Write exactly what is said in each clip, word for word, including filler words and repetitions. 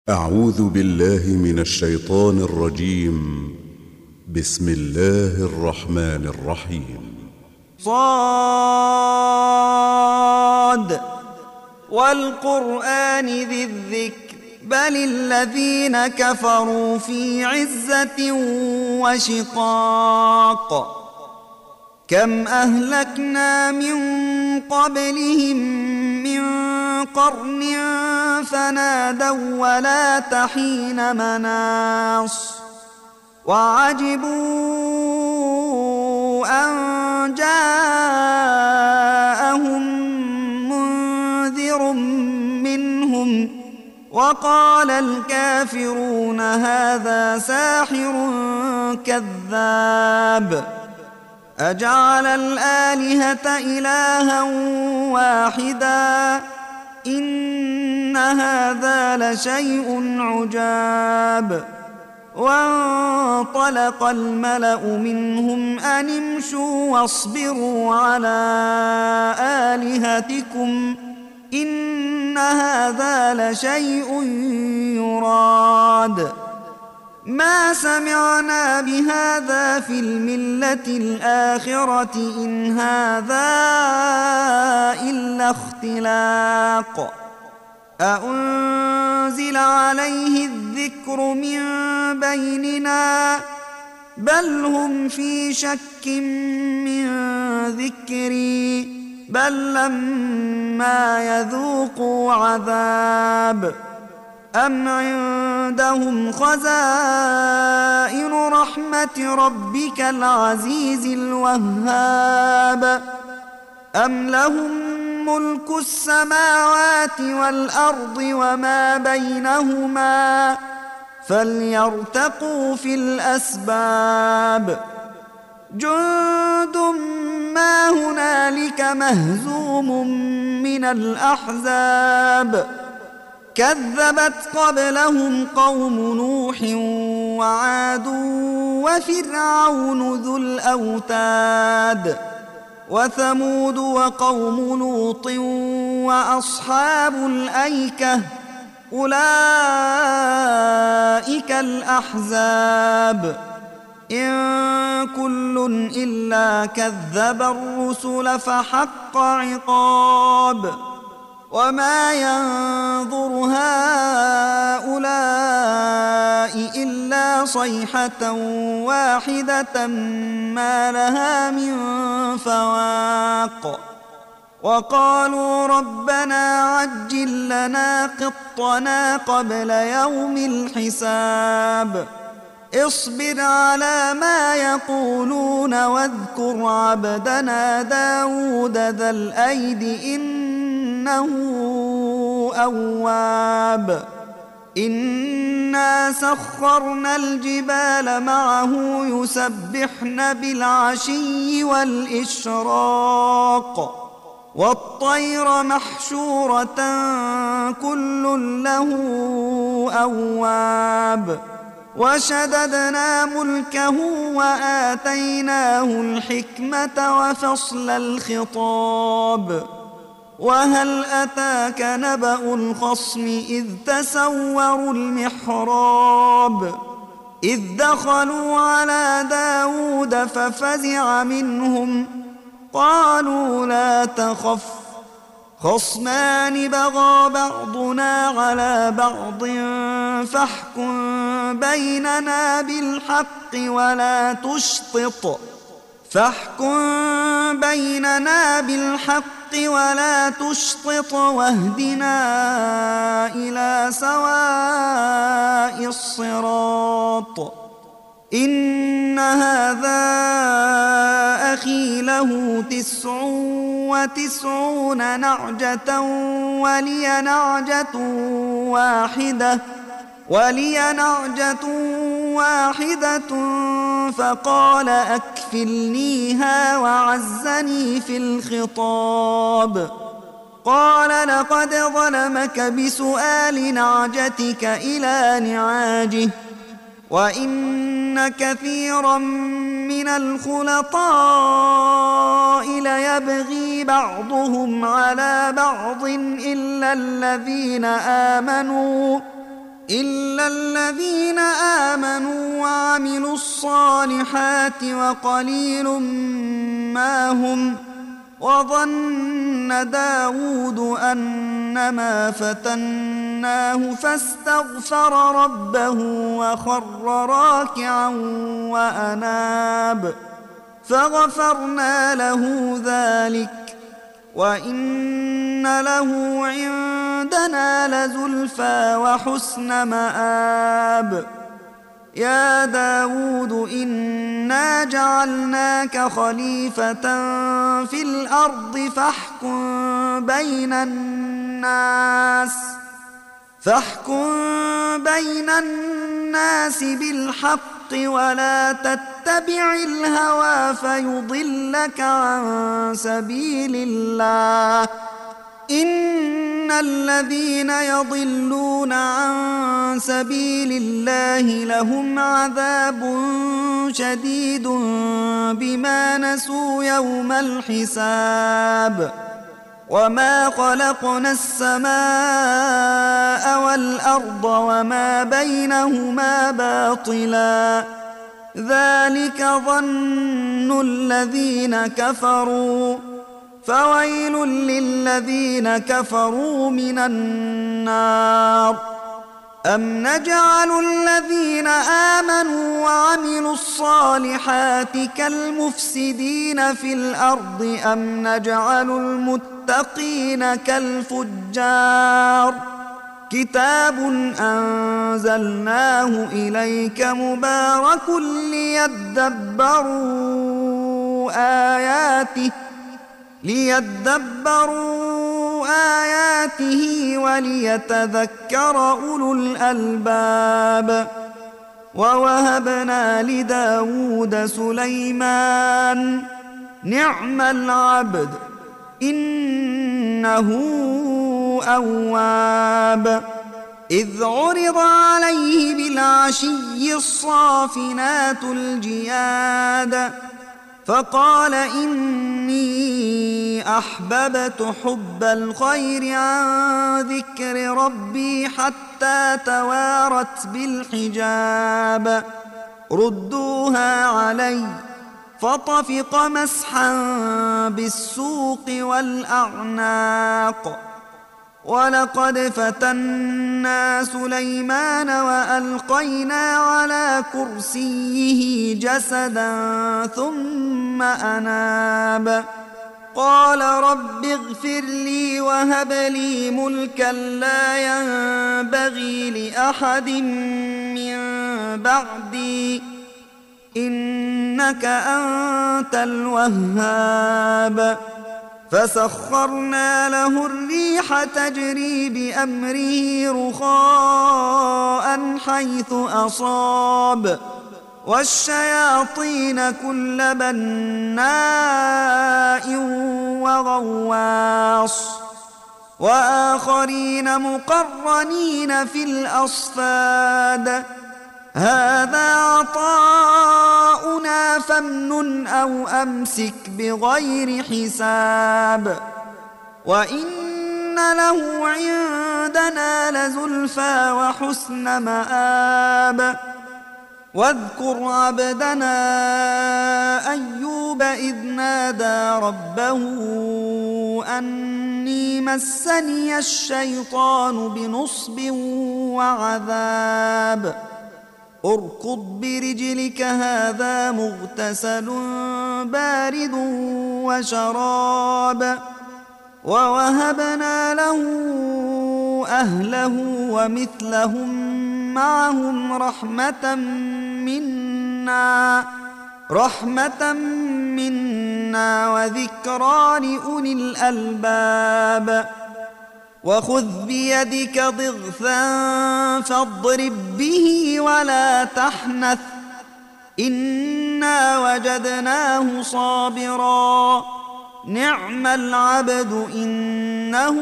أعوذ بالله من الشيطان الرجيم. بسم الله الرحمن الرحيم. صاد والقرآن ذي الذكر بل الذين كفروا في عزة وشقاق كم أهلكنا من قبلهم من قرن فنادوا ولا تحين مناص وعجبوا أن جاءهم منذر منهم وقال الكافرون هذا ساحر كذاب أجعل الآلهة إلها واحدا إن هذا لشيء عجاب وانطلق الملأ منهم أن امشوا واصبروا على آلهتكم إن هذا لشيء يراد ما سمعنا بهذا في الملة الآخرة إن هذا إلا اختلاق أأنزل عليه الذكر من بيننا بل هم في شك من ذكري بل لما يذوقوا عذاب أم عندهم خزائن رحمة ربك العزيز الوهاب أم لهم ملك السماوات والأرض وما بينهما فليرتقوا في الأسباب جند ما هنالك مهزوم من الأحزاب كذبت قبلهم قوم نوح وعاد وفرعون ذو الأوتاد وثمود وقوم لوط وأصحاب الأيكة أولئك الأحزاب إن كل إلا كذب الرسل فحق عقاب وما ينظر هؤلاء إلا صيحة واحدة ما لها من فواق وقالوا ربنا عجل لنا قطنا قبل يوم الحساب اصبر على ما يقولون واذكر عبدنا داود ذا الأيد إنه أواب إنا سخرنا الجبال معه يسبحن بالعشي والإشراق والطير محشورة كل له أواب وشددنا ملكه وآتيناه الحكمة وفصل الخطاب وهل أتاك نبأ الخصم إذ تسوروا المحراب إذ دخلوا على داود ففزع منهم قالوا لا تخف خصمان بغى بعضنا على بعض فاحكم بيننا بالحق ولا تشطط فاحكم بيننا بالحق ولا تشطط واهدنا إلى سواء الصراط إن هذا أخي له تسع وتسعون نعجة ولي نعجة واحدة ولي نعجة واحدة فقال أكفلنيها وعزني في الخطاب قال لقد ظلمك بسؤال نعجتك إلى نعاجه وإن كثيرا من الخلطاء ليبغي بعضهم على بعض إلا الذين آمنوا إلا الذين آمنوا وعملوا الصالحات وقليل ما هم. وظن داود أنما فتناه فاستغفر ربه وخر راكعا وأناب فغفرنا له ذلك وإن له عندنا لزلفى وحسن مآب. يا داود إنا جعلناك خليفة في الأرض فاحكم بين الناس فاحكم بين الناس بالحق ولا تتبع الهوى فيضلك عن سبيل الله. إن الذين يضلون عن سبيل الله لهم عذاب شديد بما نسوا يوم الحساب. وما خلقنا السماء والأرض وما بينهما باطلا ذلك ظن الذين كفروا فويل للذين كفروا من النار. أم نجعل الذين آمنوا وعملوا الصالحات كالمفسدين في الأرض أم نجعل المتقين كالفجار. كتاب أنزلناه إليك مبارك ليدبروا آياته ليدبروا آياته وليتذكر أولو الألباب. ووهبنا لداود سليمان نعم العبد إنه أواب. إذ عرض عليه بالعشي الصافنات الجياد فقال إني أحببت حب الخير عن ذكر ربي حتى توارت بالحجاب. ردوها علي فطفق مسحا بالسوق والأعناق. ولقد فتنا سليمان وألقينا على كرسيه جسدا ثم أناب. قال رب اغفر لي وهب لي ملكا لا ينبغي لأحد من بعدي إنك أنت الوهاب. فسخرنا له الريح تجري بأمره رخاء حيث أصاب والشياطين كل بناء وغواص وآخرين مقرنين في الأصفاد. هذا عطاؤنا فامنن أو أمسك بغير حساب. وإن له عندنا لزلفى وحسن مآب. واذكر عبدنا أيوب إذ نادى ربه أني مسني الشيطان بنصب وعذاب. اركض برجلك هذا مغتسل بارد وشراب. ووهبنا له أهله ومثلهم معهم رحمة منا رحمة منا وذكرى لأولي الألباب. وخذ بيدك ضغثا فاضرب به ولا تحنث إنا وجدناه صابرا نعم العبد إنه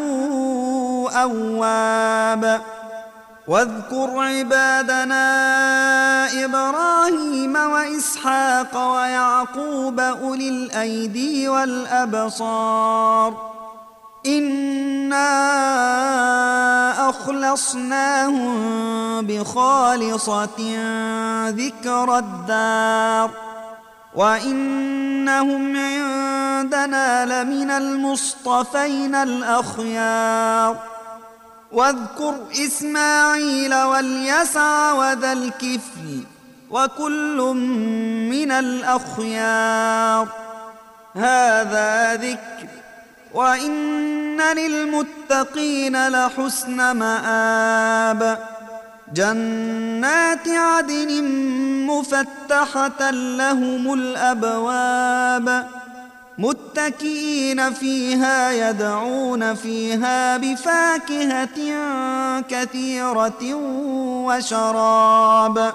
أواب. واذكر عبادنا إبراهيم وإسحاق ويعقوب أولي الأيدي والأبصار إنا أخلصناهم بخالصة ذكر الدار وإنهم عندنا لمن المصطفين الأخيار واذكر إسماعيل واليسع وذا الكفل وكل من الأخيار هذا ذكر وإن للمتقين لحسن مآب جنات عدن مفتحة لهم الأبواب متكئين فيها يدعون فيها بفاكهة كثيرة وشراب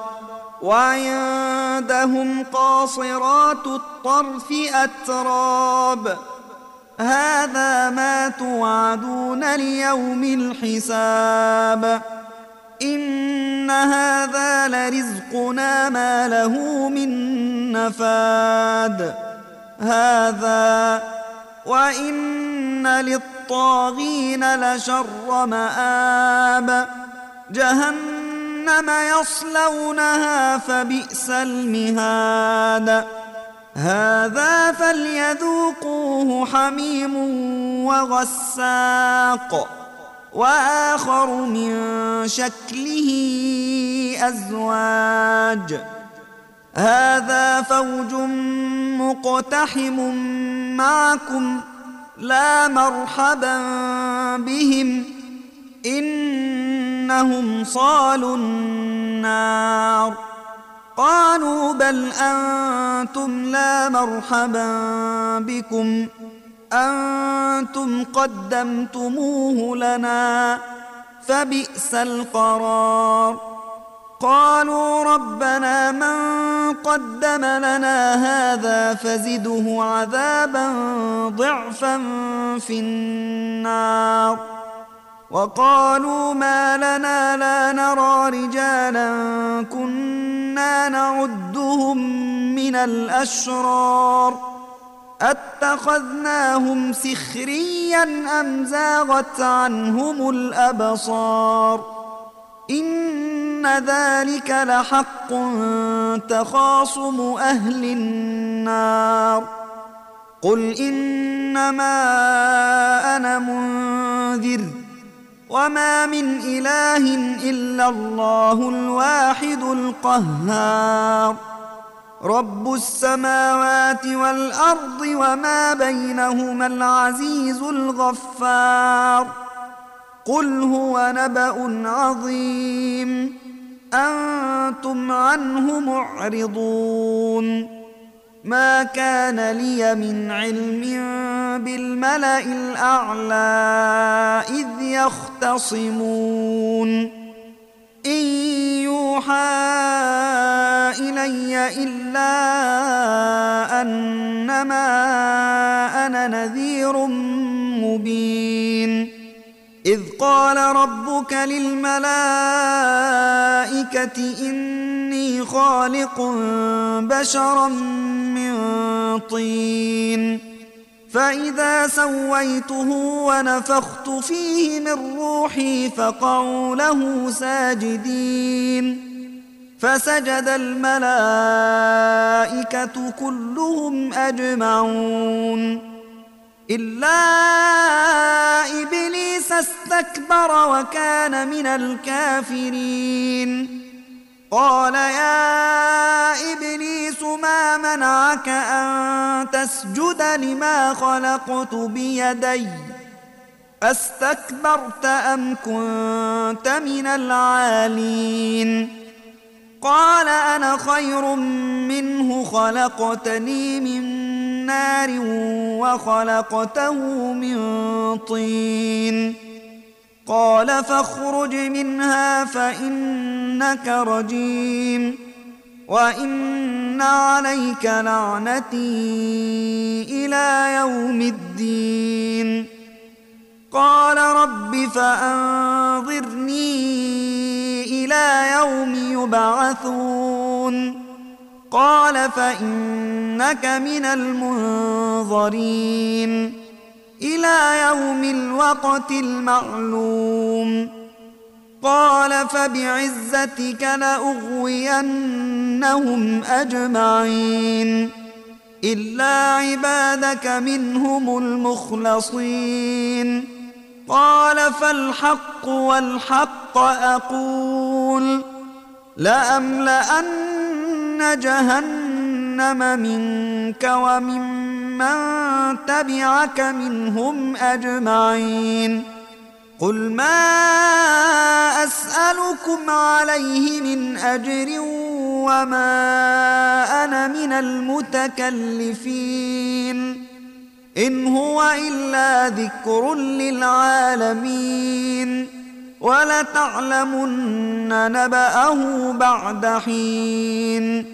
وعندهم قاصرات الطرف أتراب هذا ما توعدون ليوم الحساب إن هذا لرزقنا ما له من نفاد هذا وإن للطاغين لشر مآب جهنم يصلونها فبئس المهاد هذا فليذوقوه حميم وغساق وآخر من شكله أزواج هذا فوج مقتحم معكم لا مرحبا بهم إنهم صالوا النار قالوا بل أنتم لا مرحبا بكم أنتم قدمتموه لنا فبئس القرار قالوا ربنا من قدم لنا هذا فزده عذابا ضعفا في النار وقالوا ما لنا لا نرى رجالا كنا نعدهم من الأشرار أتخذناهم سخريا أم زاغت عنهم الأبصار إن ذلك لحق تخاصم أهل النار قل إنما أنا منذر وما من إله إلا الله الواحد القهار رب السماوات والأرض وما بينهما العزيز الغفار قل هو نبأ عظيم أنتم عنه معرضون ما كان لي من علم بالملأ الأعلى إذ يختصمون إن يوحى إلي إلا أنما أنا نذير مبين إذ قال ربك للملائكة إني خالق بشرا من طين فإذا سويته ونفخت فيه من روحي فقعوا له ساجدين فسجد الملائكة كلهم أجمعون إلا إبليس استكبر وكان من الكافرين قال يا إبليس ما منعك أن تسجد لما خلقت بيدي أستكبرت أم كنت من العالين قال أنا خير منه خلقتني من نار وخلقته من طين قال فاخرج منها فإنك رجيم وإن عليك لعنتي إلى يوم الدين قال رب فأنظرني إلى يوم يبعثون قال فإنك من المنظرين إلى يوم الوقت المعلوم قال فبعزتك لأغوينهم أجمعين إلا عبادك منهم المخلصين قال فالحق والحق أقول لأملأن جهنم منك وممن تبعك منهم أجمعين قل ما أسألكم عليه من أجر وما أنا من المتكلفين إن هو إلا ذكر للعالمين ولتعلمن نبأه بعد حين